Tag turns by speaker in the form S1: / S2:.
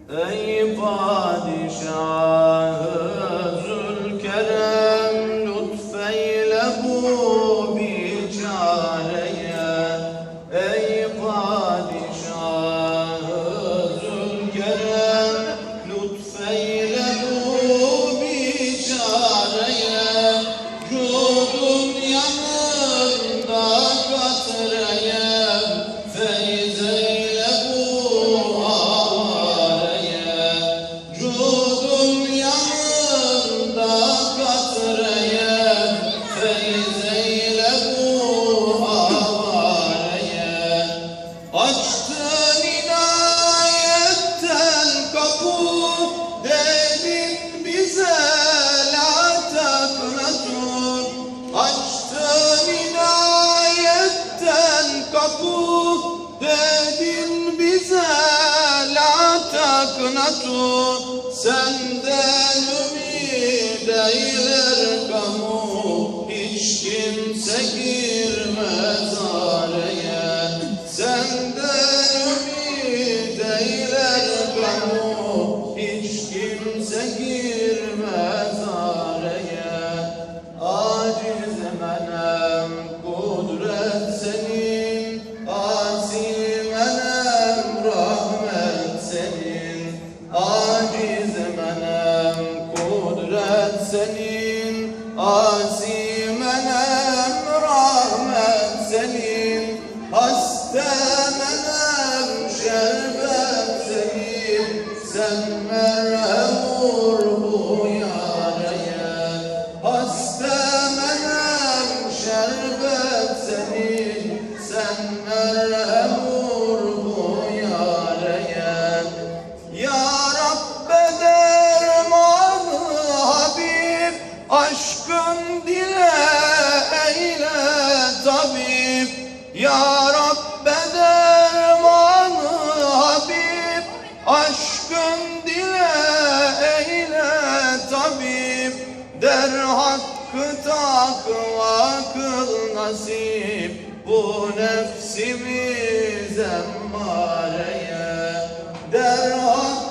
S1: Ey padişah-ı Zülkerem, lütfeyle bu biçareye. Ey padişah-ı Zülkerem, lütfeyle bu biçareye. Cudun yanında katreye, feyzeyle bu avareye. Cudun yanında katreye, feyzeyle bu avareye. Açtın inayetten kapı, dedin bize la taknatun. Açtın inayetten kapı, dedin bize la taknatun. Senden ümid eyler kamu, hiç kimse girmez araya. Senden ümid eyler kamu, hiç kimse girmez araya. Aciz menem kudret senin, asi menem rahmet senin. Aciz menem kudret senin, asi menem rahmet senin. Hasta menem şerbet senin, sen merhem vur bu yaraya. Hasta menem şerbet senin, sen merhem vur bu yaraya. Ya Rabbe dermanı Habib, aşkın dile eyle tabip. Ya Rabbe dermanı Habib, aşkın dile eyle tabip. Der hakkı takva kıl nasip, bu nefsimiz emmareye. Der hakkı